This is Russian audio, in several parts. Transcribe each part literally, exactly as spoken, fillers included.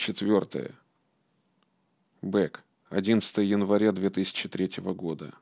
Четвертое. Бэк. одиннадцатое января две тысячи третьего года.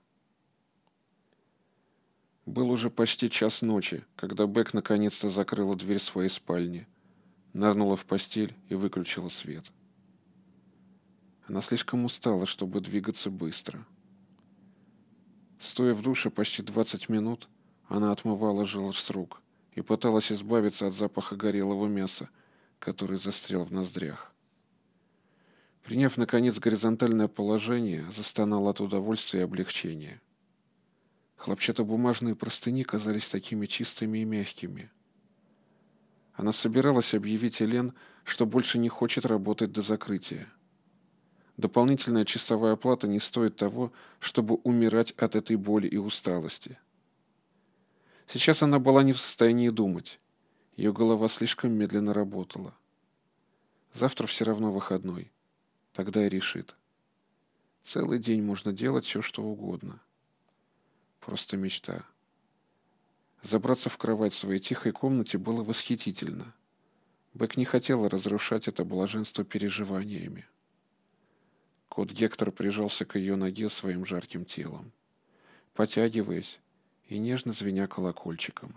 Был уже почти час ночи, когда Бэк наконец-то закрыла дверь своей спальни, нырнула в постель и выключила свет. Она слишком устала, чтобы двигаться быстро. Стоя в душе почти двадцать минут, она отмывала желчь с рук и пыталась избавиться от запаха горелого мяса, который застрял в ноздрях. Приняв, наконец, горизонтальное положение, застонала от удовольствия и облегчения. Хлопчатобумажные простыни казались такими чистыми и мягкими. Она собиралась объявить Элен, что больше не хочет работать до закрытия. Дополнительная часовая оплата не стоит того, чтобы умирать от этой боли и усталости. Сейчас она была не в состоянии думать. Ее голова слишком медленно работала. Завтра все равно выходной. Тогда и решит. Целый день можно делать все, что угодно. Просто мечта. Забраться в кровать в своей тихой комнате было восхитительно. Бэк не хотела разрушать это блаженство переживаниями. Кот Гектор прижался к ее ноге своим жарким телом, потягиваясь и нежно звеня колокольчиком.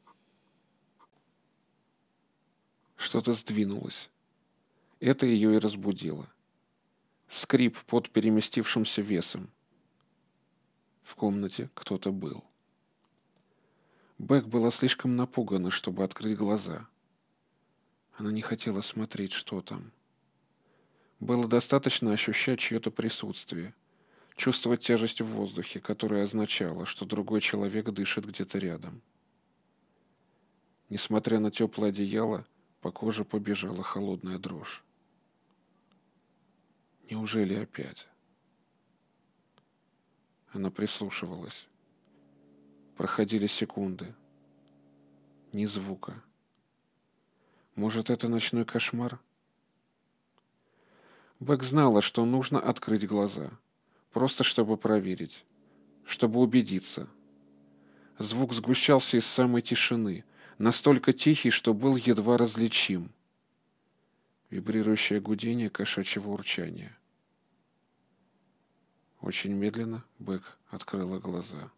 Что-то сдвинулось. Это ее и разбудило. Скрип под переместившимся весом. В комнате кто-то был. Бэк была слишком напугана, чтобы открыть глаза. Она не хотела смотреть, что там. Было достаточно ощущать чье-то присутствие, чувствовать тяжесть в воздухе, которая означала, что другой человек дышит где-то рядом. Несмотря на теплое одеяло, по коже побежала холодная дрожь. Неужели опять? Она прислушивалась. Проходили секунды. Ни звука. Может, это ночной кошмар? Бэк знала, что нужно открыть глаза, просто чтобы проверить, чтобы убедиться. Звук сгущался из самой тишины, настолько тихий, что был едва различим. Вибрирующее гудение кошачьего урчания. Очень медленно Бэк открыла глаза.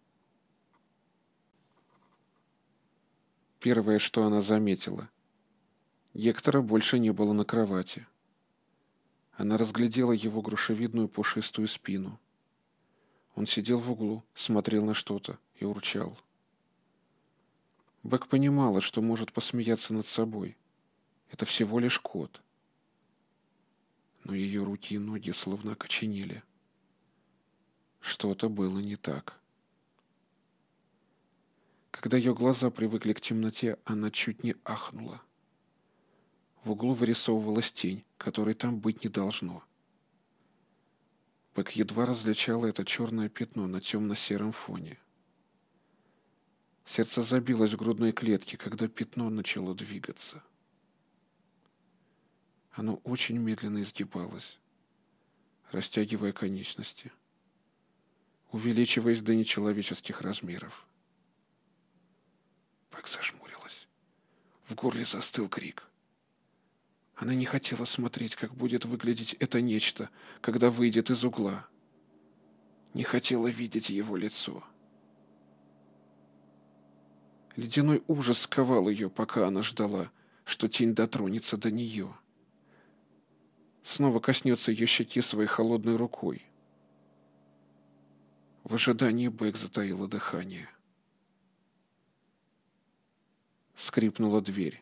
Первое, что она заметила. Гектора больше не было на кровати. Она разглядела его грушевидную пушистую спину. Он сидел в углу, смотрел на что-то и урчал. Бэк понимала, что может посмеяться над собой. Это всего лишь кот. Но ее руки и ноги словно окоченели. Что-то было не так. Когда ее глаза привыкли к темноте, она чуть не ахнула. В углу вырисовывалась тень, которой там быть не должно. Бэк едва различала это черное пятно на темно-сером фоне. Сердце забилось в грудной клетке, когда пятно начало двигаться. Оно очень медленно изгибалось, растягивая конечности, увеличиваясь до нечеловеческих размеров. Бэк зажмурилась. В горле застыл крик. Она не хотела смотреть, как будет выглядеть это нечто, когда выйдет из угла. Не хотела видеть его лицо. Ледяной ужас сковал ее, пока она ждала, что тень дотронется до нее. Снова коснется ее щеки своей холодной рукой. В ожидании Бэк затаила дыхание. Скрипнула дверь.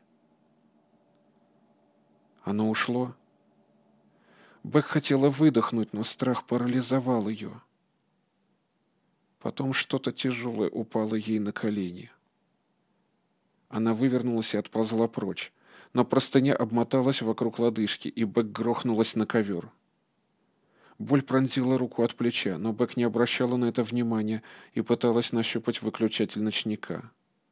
Оно ушло. Бэк хотела выдохнуть, но страх парализовал ее. Потом что-то тяжелое упало ей на колени. Она вывернулась и отползла прочь, но простыня обмоталась вокруг лодыжки, и Бэк грохнулась на ковер. Боль пронзила руку от плеча, но Бэк не обращала на это внимания и пыталась нащупать выключатель ночника.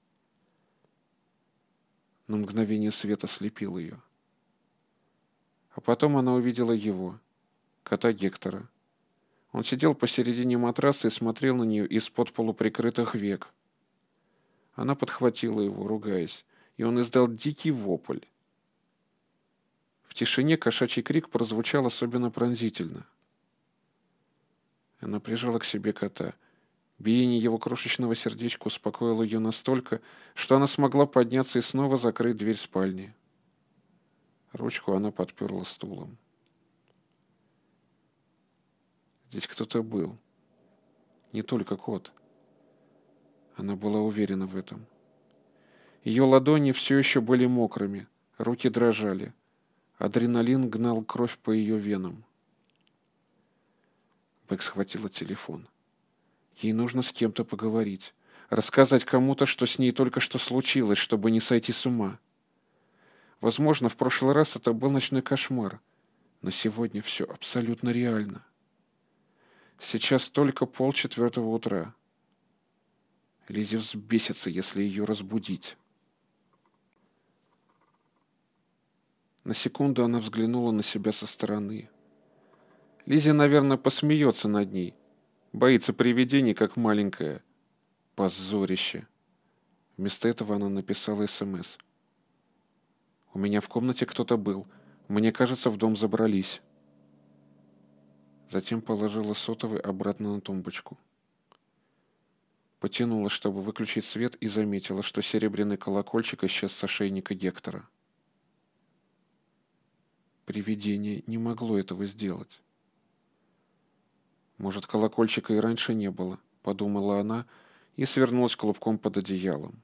Но мгновение света слепил ее. А потом она увидела его, кота Гектора. Он сидел посередине матраса и смотрел на нее из-под полуприкрытых век. Она подхватила его, ругаясь, и он издал дикий вопль. В В тишине кошачий крик прозвучал особенно пронзительно. Она прижала к себе кота. Биение его крошечного сердечка успокоило ее настолько, что она смогла подняться и снова закрыть дверь спальни. Ручку она подперла стулом. Здесь кто-то был. Не только кот. Она была уверена в этом. Ее ладони все еще были мокрыми, руки дрожали. Адреналин гнал кровь по ее венам. Бэк схватила телефон. Ей нужно с кем-то поговорить. Рассказать кому-то, что с ней только что случилось, чтобы не сойти с ума. Возможно, в прошлый раз это был ночной кошмар, но сегодня все абсолютно реально. Сейчас только полчетвертого утра. Лиззи взбесится, если ее разбудить. На секунду она взглянула на себя со стороны. Лиззи, наверное, посмеется над ней. Боится привидений, как маленькая. Позорище. Вместо этого она написала СМС. «У меня в комнате кто-то был. Мне кажется, в дом забрались». Затем положила сотовый обратно на тумбочку. Потянула, чтобы выключить свет, и заметила, что серебряный колокольчик исчез с ошейника Гектора. Привидение не могло этого сделать. «Может, колокольчика и раньше не было», — подумала она и свернулась клубком под одеялом.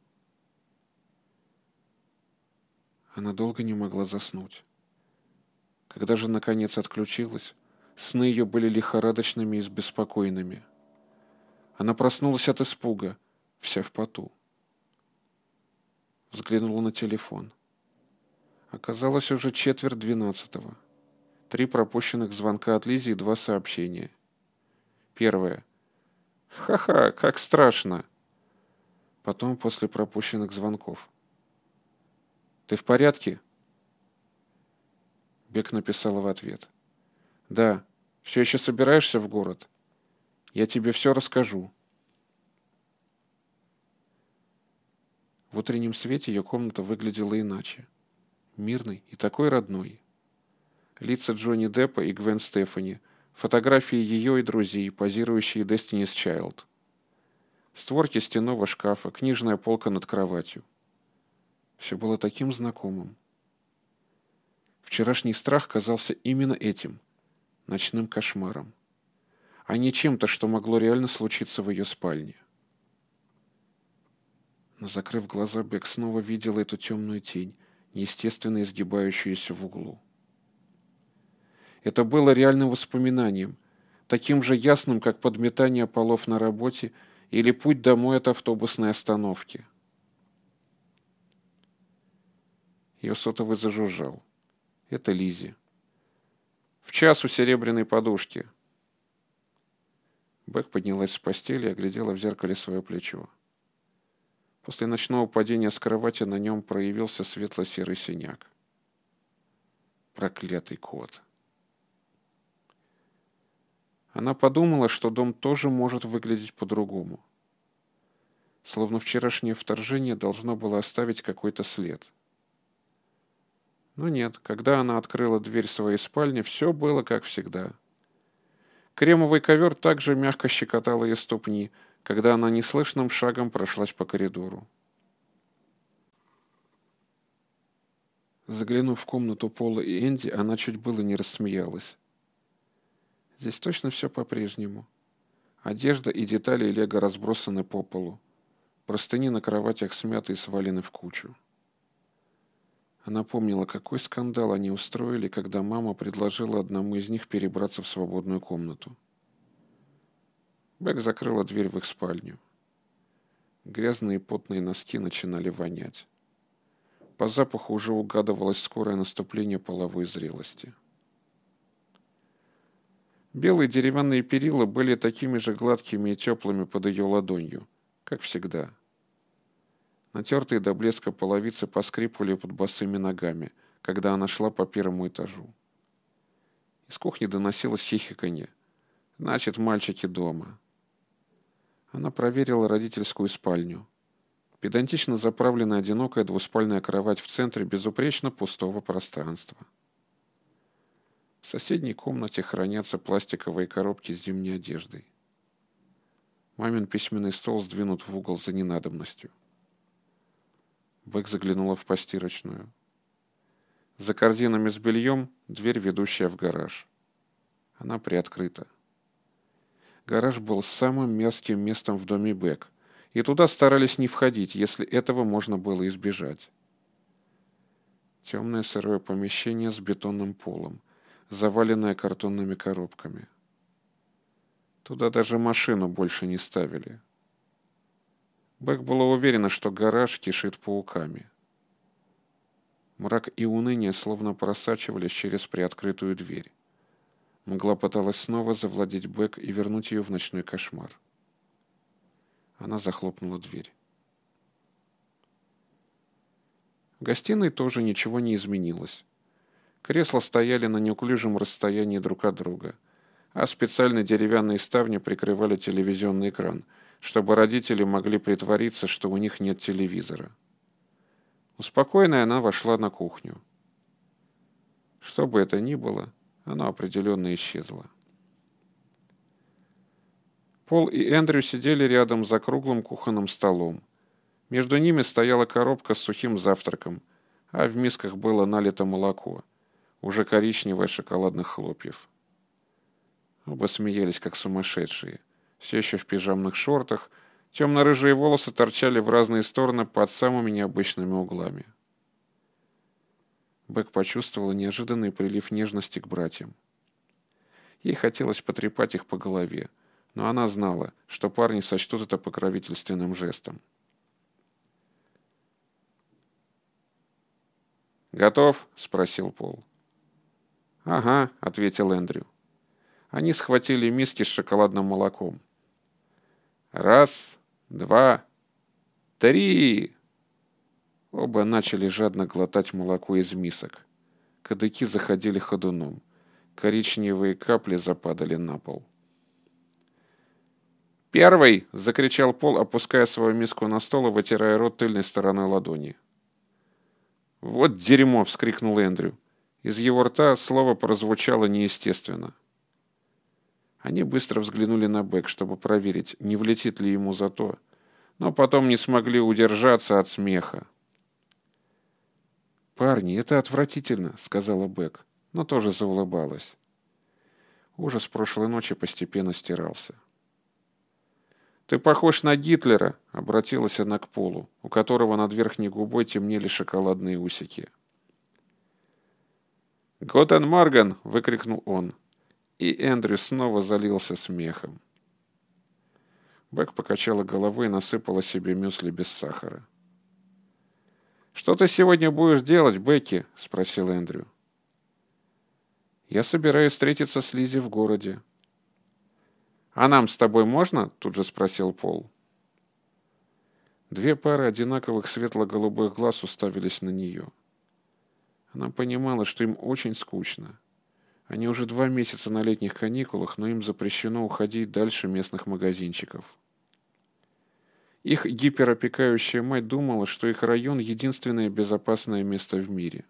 Она долго не могла заснуть. Когда же, наконец, отключилась, сны ее были лихорадочными и беспокойными. Она проснулась от испуга, вся в поту. Взглянула на телефон. Оказалось уже четверть двенадцатого. Три пропущенных звонка от Лиззи и два сообщения. Первое. «Ха-ха, как страшно!» Потом после пропущенных звонков. «Ты в порядке?» Бек написала в ответ. «Да, все еще собираешься в город? Я тебе все расскажу». В утреннем свете ее комната выглядела иначе. Мирной и такой родной. Лица Джонни Деппа и Гвен Стефани, фотографии ее и друзей, позирующие Destiny's Child. Створки стенного шкафа, книжная полка над кроватью. Все было таким знакомым. Вчерашний страх казался именно этим, ночным кошмаром, а не чем-то, что могло реально случиться в ее спальне. Но, закрыв глаза, Бек снова видела эту темную тень, неестественно изгибающуюся в углу. Это было реальным воспоминанием, таким же ясным, как подметание полов на работе или путь домой от автобусной остановки. Ее сотовый зажужжал. Это Лиззи. «В час у серебряной подушки». Бек поднялась с постели и оглядела в зеркале свое плечо. После ночного падения с кровати на нем проявился светло-серый синяк. Проклятый кот. Она подумала, что дом тоже может выглядеть по-другому. Словно вчерашнее вторжение должно было оставить какой-то след. Но нет, когда она открыла дверь своей спальни, все было как всегда. Кремовый ковер также мягко щекотал ее ступни, когда она неслышным шагом прошлась по коридору. Заглянув в комнату Пола и Энди, она чуть было не рассмеялась. Здесь точно все по-прежнему. Одежда и детали лего разбросаны по полу. Простыни на кроватях смяты и свалены в кучу. Она помнила, какой скандал они устроили, когда мама предложила одному из них перебраться в свободную комнату. Бек закрыла дверь в их спальню. Грязные потные носки начинали вонять. По запаху уже угадывалось скорое наступление половой зрелости. Белые деревянные перила были такими же гладкими и теплыми под ее ладонью, как всегда. Натертые до блеска половицы поскрипывали под босыми ногами, когда она шла по первому этажу. Из кухни доносилось хихиканье. Значит, мальчики дома. Она проверила родительскую спальню. Педантично заправленная одинокая двуспальная кровать в центре безупречно пустого пространства. В соседней комнате хранятся пластиковые коробки с зимней одеждой. Мамин письменный стол сдвинут в угол за ненадобностью. Бэк заглянула в постирочную. За корзинами с бельем дверь, ведущая в гараж. Она приоткрыта. Гараж был самым мерзким местом в доме Бэк, и туда старались не входить, если этого можно было избежать. Темное сырое помещение с бетонным полом, заваленное картонными коробками. Туда даже машину больше не ставили. Бэк была уверена, что гараж кишит пауками. Мрак и уныние словно просачивались через приоткрытую дверь. Мгла пыталась снова завладеть Бэк и вернуть ее в ночной кошмар. Она захлопнула дверь. В гостиной тоже ничего не изменилось. Кресла стояли на неуклюжем расстоянии друг от друга, а специальные деревянные ставни прикрывали телевизионный экран, чтобы родители могли притвориться, что у них нет телевизора. Успокоенная, она вошла на кухню. Что бы это ни было, оно определенно исчезло. Пол и Эндрю сидели рядом за круглым кухонным столом. Между ними стояла коробка с сухим завтраком, а в мисках было налито молоко, уже коричневое шоколадных хлопьев. Оба смеялись, как сумасшедшие, все еще в пижамных шортах, темно-рыжие волосы торчали в разные стороны под самыми необычными углами. Бэк почувствовала неожиданный прилив нежности к братьям. Ей хотелось потрепать их по голове, но она знала, что парни сочтут это покровительственным жестом. «Готов?» — спросил Пол. «Ага», — ответил Эндрю. Они схватили миски с шоколадным молоком. «Раз, два, три!» Оба начали жадно глотать молоко из мисок. Кадыки заходили ходуном. Коричневые капли западали на пол. «Первый!» — закричал Пол, опуская свою миску на стол и вытирая рот тыльной стороной ладони. «Вот дерьмо!» — вскрикнул Эндрю. Из его рта слово прозвучало неестественно. Они быстро взглянули на Бэк, чтобы проверить, не влетит ли ему за то, но потом не смогли удержаться от смеха. «Парни, это отвратительно», — сказала Бэк, но тоже заулыбалась. Ужас прошлой ночи постепенно стирался. «Ты похож на Гитлера», — обратилась она к Полу, у которого над верхней губой темнели шоколадные усики. «Гутен Морген!» — выкрикнул он, и Эндрю снова залился смехом. Бэк покачала головой и насыпала себе мюсли без сахара. «Что ты сегодня будешь делать, Бекки?» — спросил Эндрю. «Я собираюсь встретиться с Лиззи в городе». «А нам с тобой можно?» — тут же спросил Пол. Две пары одинаковых светло-голубых глаз уставились на нее. Она понимала, что им очень скучно. Они уже два месяца на летних каникулах, но им запрещено уходить дальше местных магазинчиков. Их гиперопекающая мать думала, что их район — единственное безопасное место в мире.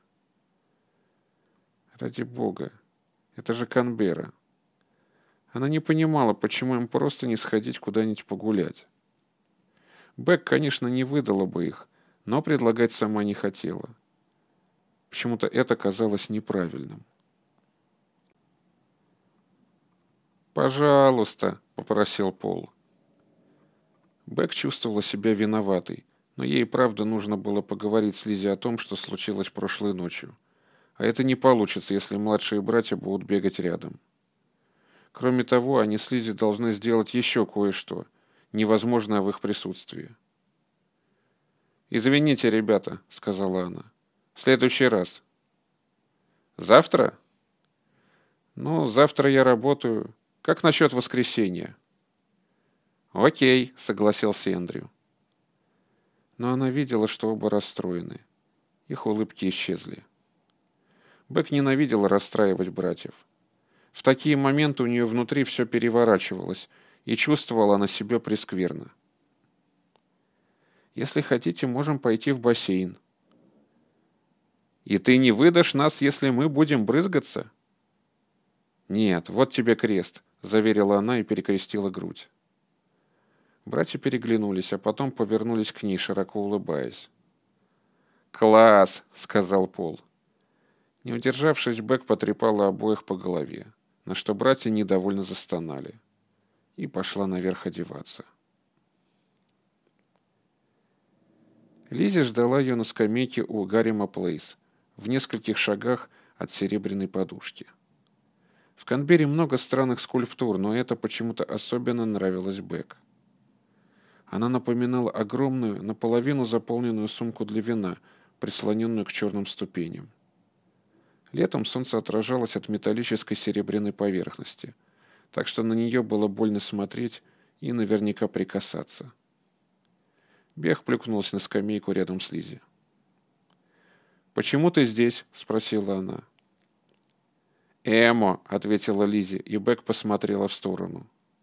Ради бога, это же Канберра. Она не понимала, почему им просто не сходить куда-нибудь погулять. Бэк, конечно, не выдала бы их, но предлагать сама не хотела. Почему-то это казалось неправильным. «Пожалуйста», — попросил Пол. Бэк чувствовала себя виноватой, но ей правда нужно было поговорить с Лиззи о том, что случилось прошлой ночью. А это не получится, если младшие братья будут бегать рядом. Кроме того, они с Лиззи должны сделать еще кое-что, невозможное в их присутствии. «Извините, ребята», — сказала она. «В следующий раз». «Завтра?» «Ну, завтра я работаю. Как насчет воскресенья?» «Окей», — согласился Эндрю. Но она видела, что оба расстроены. Их улыбки исчезли. Бэк ненавидела расстраивать братьев. В такие моменты у нее внутри все переворачивалось, и чувствовала она себя прескверно. «Если хотите, можем пойти в бассейн». «И ты не выдашь нас, если мы будем брызгаться?» «Нет, вот тебе крест», — заверила она и перекрестила грудь. Братья переглянулись, а потом повернулись к ней, широко улыбаясь. «Класс!» — сказал Пол. Не удержавшись, Бек потрепала обоих по голове, на что братья недовольно застонали, и пошла наверх одеваться. Лиззи ждала ее на скамейке у Гаррима Плейс, в нескольких шагах от серебряной подушки. В Канберре много странных скульптур, но это почему-то особенно нравилось Бек. Она напоминала огромную, наполовину заполненную сумку для вина, прислоненную к черным ступеням. Летом солнце отражалось от металлической серебряной поверхности, так что на нее было больно смотреть и наверняка прикасаться. Бех плюхнулась на скамейку рядом с Лиззи. «Почему ты здесь?» — спросила она. «Эмо», — ответила Лиззи, и Бек посмотрела в сторону.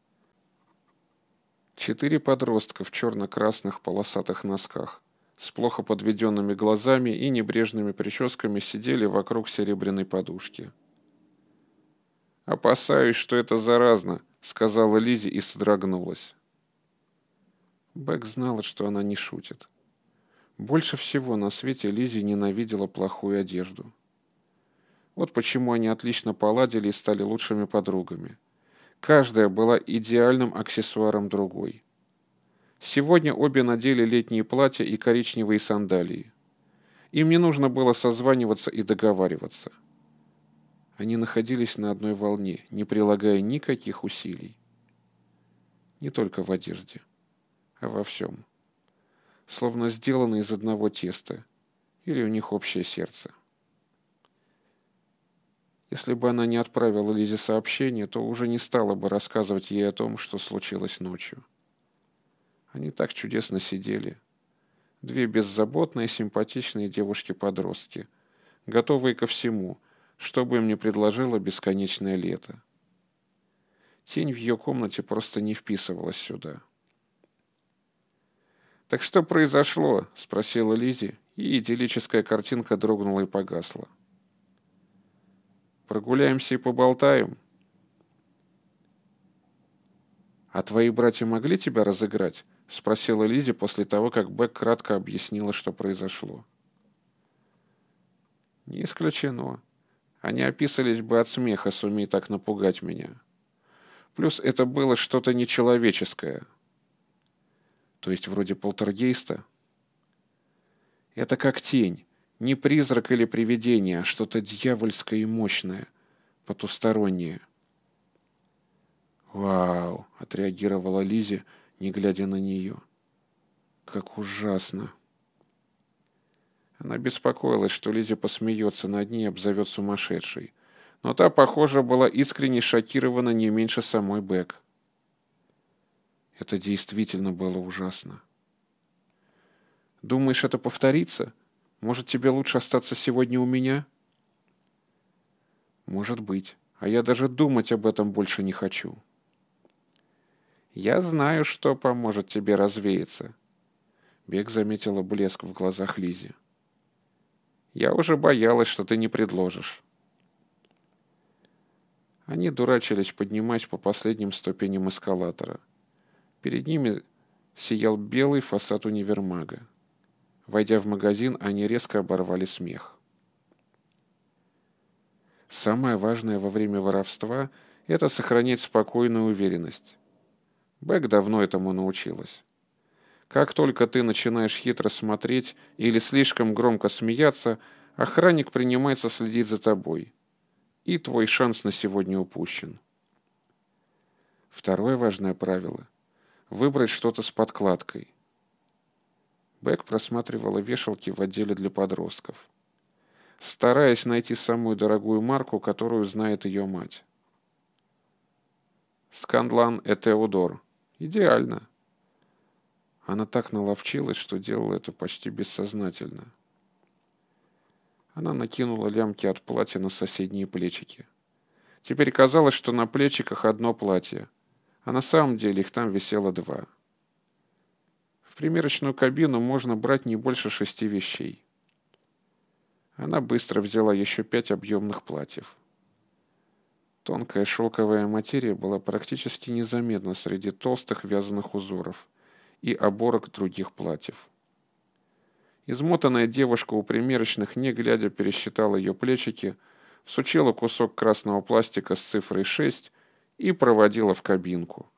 Четыре подростка в черно-красных полосатых носках, с плохо подведенными глазами и небрежными прическами сидели вокруг серебряной подушки. «Опасаюсь, что это заразно», — сказала Лиззи и содрогнулась. Бек знала, что она не шутит. Больше всего на свете Лиззи ненавидела плохую одежду. Вот почему они отлично поладили и стали лучшими подругами. Каждая была идеальным аксессуаром другой. Сегодня обе надели летние платья и коричневые сандалии. Им не нужно было созваниваться и договариваться. Они находились на одной волне, не прилагая никаких усилий. Не только в одежде, а во всем. Словно сделаны из одного теста, или у них общее сердце. Если бы она не отправила Лизе сообщение, то уже не стала бы рассказывать ей о том, что случилось ночью. Они так чудесно сидели. Две беззаботные, симпатичные девушки-подростки, готовые ко всему, что бы им ни предложило бесконечное лето. Тень в ее комнате просто не вписывалась сюда. «Так что произошло?» — спросила Лиззи, и идиллическая картинка дрогнула и погасла. «Прогуляемся и поболтаем?» «А твои братья могли тебя разыграть?» — спросила Лиззи после того, как Бек кратко объяснила, что произошло. «Не исключено. Они описались бы от смеха, сумей так напугать меня. Плюс это было что-то нечеловеческое. То есть вроде полтергейста? Это как тень, не призрак или привидение, а что-то дьявольское и мощное, потустороннее». «Вау!» — отреагировала Лиззи, не глядя на нее. «Как ужасно!» Она беспокоилась, что Лиззи посмеется над ней и обзовет сумасшедшей. Но та, похоже, была искренне шокирована не меньше самой Бек. Это действительно было ужасно. «Думаешь, это повторится? Может, тебе лучше остаться сегодня у меня?» «Может быть. А я даже думать об этом больше не хочу». «Я знаю, что поможет тебе развеяться». Бек заметила блеск в глазах Лиззи. «Я уже боялась, что ты не предложишь». Они дурачились, поднимаясь по последним ступеням эскалатора. Перед ними сиял белый фасад универмага. Войдя в магазин, они резко оборвали смех. Самое важное во время воровства — это сохранять спокойную уверенность. Бек давно этому научилась. Как только ты начинаешь хитро смотреть или слишком громко смеяться, охранник принимается следить за тобой. И твой шанс на сегодня упущен. Второе важное правило — выбрать что-то с подкладкой. Бек просматривала вешалки в отделе для подростков, стараясь найти самую дорогую марку, которую знает ее мать. Скандлан Этеодор. Идеально. Она так наловчилась, что делала это почти бессознательно. Она накинула лямки от платья на соседние плечики. Теперь казалось, что на плечиках одно платье, а на самом деле их там висело два. В примерочную кабину можно брать не больше шести вещей. Она быстро взяла еще пять объемных платьев. Тонкая шелковая материя была практически незаметна среди толстых вязаных узоров и оборок других платьев. Измотанная девушка у примерочных, не глядя, пересчитала ее плечики, всучила кусок красного пластика с цифрой шесть и проводила в кабинку.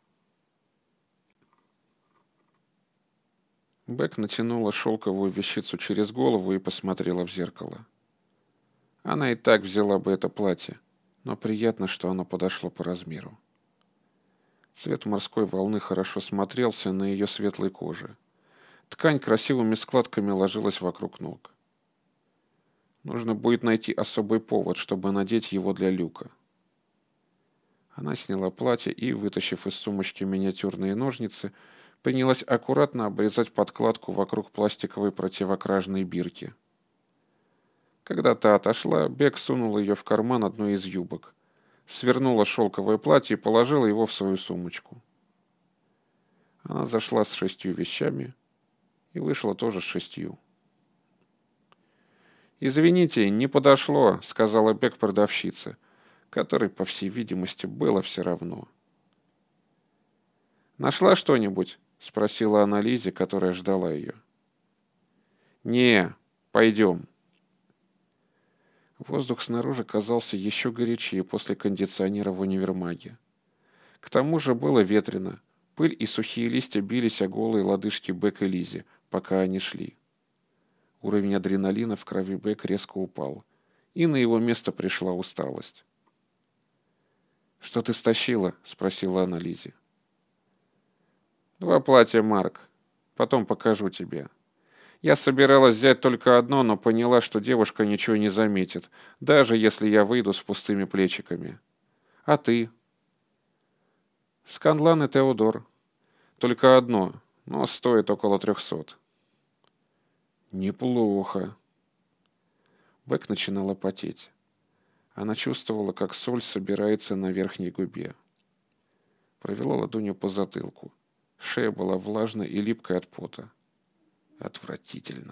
Бек натянула шелковую вещицу через голову и посмотрела в зеркало. Она и так взяла бы это платье, но приятно, что оно подошло по размеру. Цвет морской волны хорошо смотрелся на ее светлой коже. Ткань красивыми складками ложилась вокруг ног. Нужно будет найти особый повод, чтобы надеть его для Люка. Она сняла платье и, вытащив из сумочки миниатюрные ножницы, принялась аккуратно обрезать подкладку вокруг пластиковой противокражной бирки. Когда та отошла, Бек сунула ее в карман одной из юбок, свернула шелковое платье и положила его в свою сумочку. Она зашла с шестью вещами и вышла тоже с шестью. «Извините, не подошло», — сказала Бек продавщице, которой, по всей видимости, было все равно. «Нашла что-нибудь?» — спросила она Лизе, которая ждала ее. «Не, пойдем». Воздух снаружи казался еще горячее после кондиционера в универмаге. К тому же было ветрено. Пыль и сухие листья бились о голые лодыжки Бек и Лизе, пока они шли. Уровень адреналина в крови Бек резко упал, и на его место пришла усталость. «Что ты стащила?» — спросила она Лизе. «Два платья, Марк. Потом покажу тебе. Я собиралась взять только одно, но поняла, что девушка ничего не заметит, даже если я выйду с пустыми плечиками. А ты?» «Сканлан и Теодор. Только одно, но стоит около трехсот». «Неплохо». Бек начинала потеть. Она чувствовала, как соль собирается на верхней губе. Провела ладонью по затылку. Шея была влажной и липкой от пота. Отвратительно.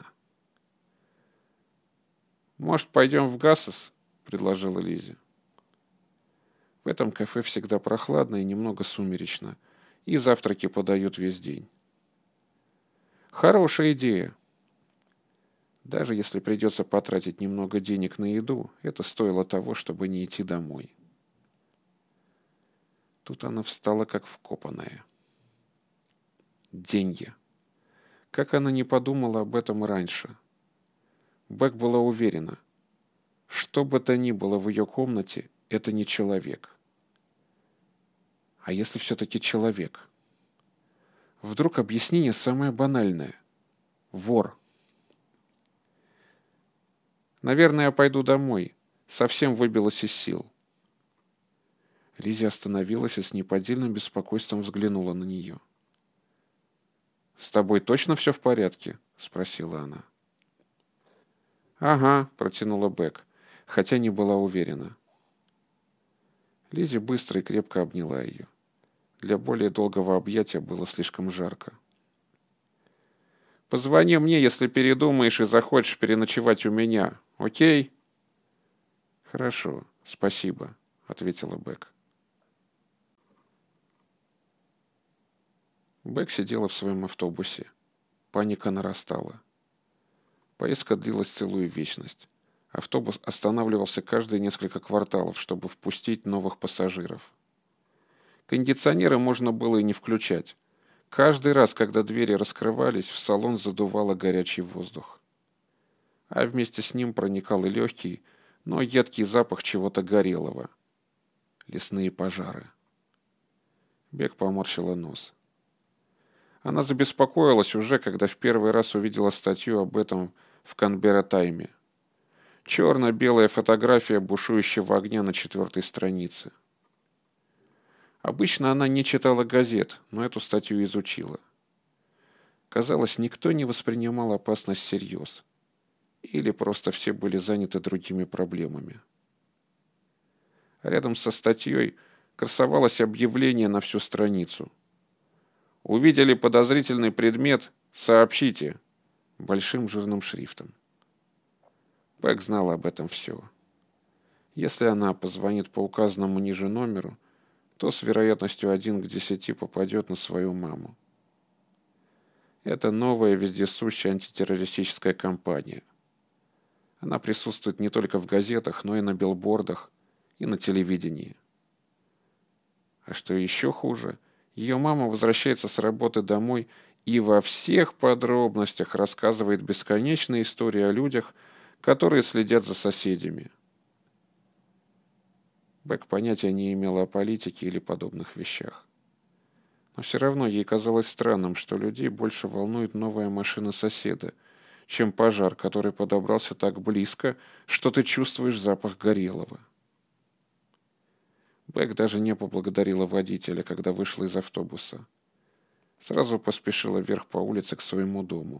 «Может, пойдем в Гассес?» — предложила Лизе. В этом кафе всегда прохладно и немного сумеречно, и завтраки подают весь день. Хорошая идея. Даже если придется потратить немного денег на еду, это стоило того, чтобы не идти домой. Тут она встала как вкопанная. Деньги. Как она не подумала об этом раньше? Бек была уверена, что бы то ни было в ее комнате, это не человек. А если все-таки человек? Вдруг объяснение самое банальное. Вор. «Наверное, я пойду домой. Совсем выбилась из сил». Лиза остановилась и с неподдельным беспокойством взглянула на нее. «С тобой точно все в порядке?» — спросила она. «Ага», — протянула Бек, хотя не была уверена. Лиза быстро и крепко обняла ее. Для более долгого объятия было слишком жарко. «Позвони мне, если передумаешь и захочешь переночевать у меня, окей?» «Хорошо, спасибо», — ответила Бек. Бек сидела в своем автобусе. Паника нарастала. Поездка длилась целую вечность. Автобус останавливался каждые несколько кварталов, чтобы впустить новых пассажиров. Кондиционеры можно было и не включать. Каждый раз, когда двери раскрывались, в салон задувало горячий воздух. А вместе с ним проникал и легкий, но едкий запах чего-то горелого. Лесные пожары. Бек поморщила нос. Она забеспокоилась уже, когда в первый раз увидела статью об этом в Канберра Тайме. Черно-белая фотография бушующего огня на четвертой странице. Обычно она не читала газет, но эту статью изучила. Казалось, никто не воспринимал опасность всерьез. Или просто все были заняты другими проблемами. Рядом со статьей красовалось объявление на всю страницу. «Увидели подозрительный предмет? Сообщите!» Большим жирным шрифтом. Бек знала об этом все. Если она позвонит по указанному ниже номеру, то с вероятностью один к десяти попадет на свою маму. Это новая вездесущая антитеррористическая кампания. Она присутствует не только в газетах, но и на билбордах, и на телевидении. А что еще хуже, ее мама возвращается с работы домой и во всех подробностях рассказывает бесконечные истории о людях, которые следят за соседями. Бек понятия не имела о политике или подобных вещах. Но все равно ей казалось странным, что людей больше волнует новая машина соседа, чем пожар, который подобрался так близко, что ты чувствуешь запах горелого. Бек даже не поблагодарила водителя, когда вышла из автобуса. Сразу поспешила вверх по улице к своему дому.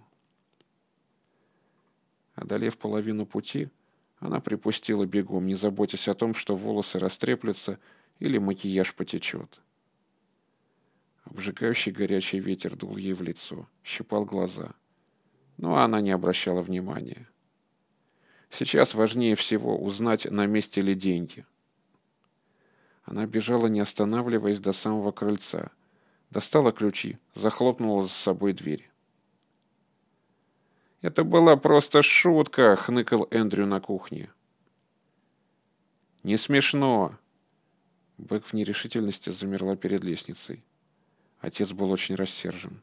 Одолев половину пути, она припустила бегом, не заботясь о том, что волосы растреплются или макияж потечет. Обжигающий горячий ветер дул ей в лицо, щипал глаза. Но она не обращала внимания. Сейчас важнее всего узнать, на месте ли деньги. Она бежала, не останавливаясь, до самого крыльца. Достала ключи, захлопнула за собой дверь. «Это была просто шутка!» — хныкал Эндрю на кухне. «Не смешно!» Бек в нерешительности замерла перед лестницей. Отец был очень рассержен.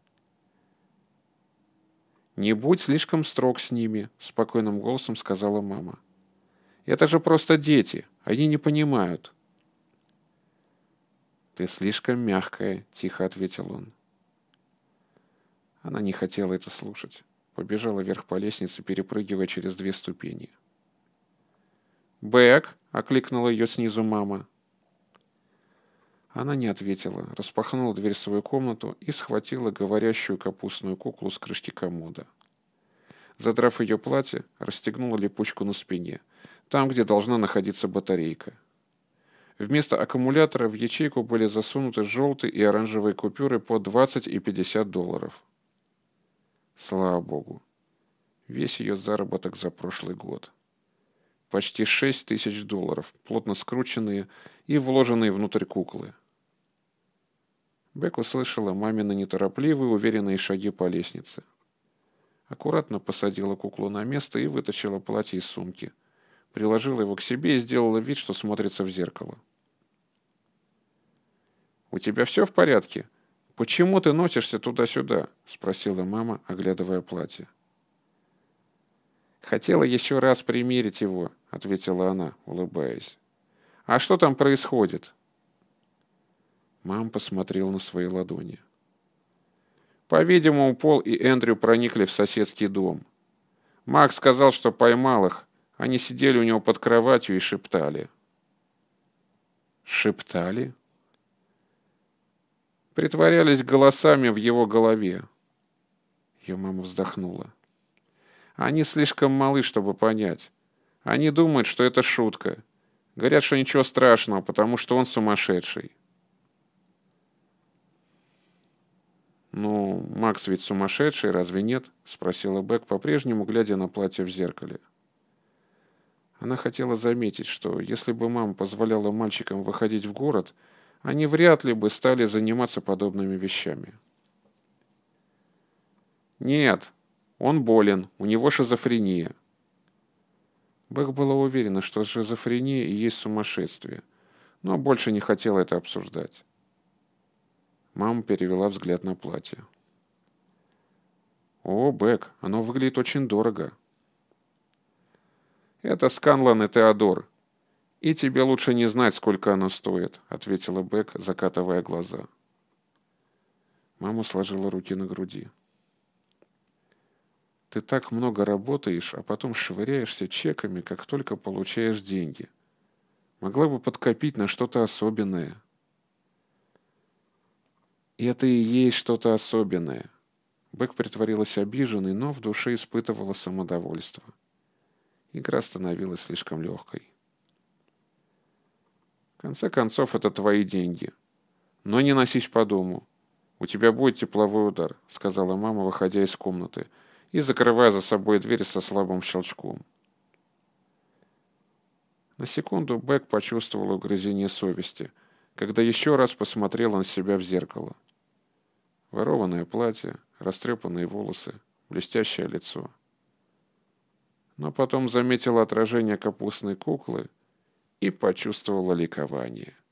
«Не будь слишком строг с ними», — спокойным голосом сказала мама. «Это же просто дети, они не понимают». «Ты слишком мягкая», — тихо ответил он. Она не хотела это слушать. Побежала вверх по лестнице, перепрыгивая через две ступени. «Бек!» — окликнула ее снизу мама. Она не ответила, распахнула дверь в свою комнату и схватила говорящую капустную куклу с крышки комода. Задрав ее платье, расстегнула липучку на спине, там, где должна находиться батарейка. Вместо аккумулятора в ячейку были засунуты желтые и оранжевые купюры по двадцать и пятьдесят долларов. Слава богу. Весь ее заработок за прошлый год. Почти шесть тысяч долларов, плотно скрученные и вложенные внутрь куклы. Бек услышала мамины неторопливые, уверенные шаги по лестнице. Аккуратно посадила куклу на место и вытащила платье из сумки. Приложила его к себе и сделала вид, что смотрится в зеркало. «У тебя все в порядке? Почему ты носишься туда-сюда?» — спросила мама, оглядывая платье. «Хотела еще раз примерить его», — ответила она, улыбаясь. «А что там происходит?» Мама посмотрела на свои ладони. По-видимому, Пол и Эндрю проникли в соседский дом. Макс сказал, что поймал их. Они сидели у него под кроватью и шептали. Шептали? Притворялись голосами в его голове. Ее мама вздохнула. Они слишком малы, чтобы понять. Они думают, что это шутка. Говорят, что ничего страшного, потому что он сумасшедший. «Ну, Макс ведь сумасшедший, разве нет?» — спросила Бек, по-прежнему глядя на платье в зеркале. Она хотела заметить, что если бы мама позволяла мальчикам выходить в город, они вряд ли бы стали заниматься подобными вещами. «Нет, он болен, у него шизофрения». Бек была уверена, что шизофрения и есть сумасшествие, но больше не хотела это обсуждать. Мама перевела взгляд на платье. «О, Бек, оно выглядит очень дорого». «Это Сканлан и Теодор. И тебе лучше не знать, сколько оно стоит», — ответила Бек, закатывая глаза. Мама сложила руки на груди. «Ты так много работаешь, а потом швыряешься чеками, как только получаешь деньги. Могла бы подкопить на что-то особенное». И это и есть что-то особенное. Бек притворилась обиженной, но в душе испытывала самодовольство. Игра становилась слишком легкой. В конце концов, это твои деньги. Но не носись по дому. У тебя будет тепловой удар, сказала мама, выходя из комнаты и закрывая за собой дверь со слабым щелчком. На секунду Бек почувствовал угрызение совести, когда еще раз посмотрел на себя в зеркало. Ворованное платье, растрепанные волосы, блестящее лицо. Но потом заметил отражение капустной куклы и почувствовал ликование.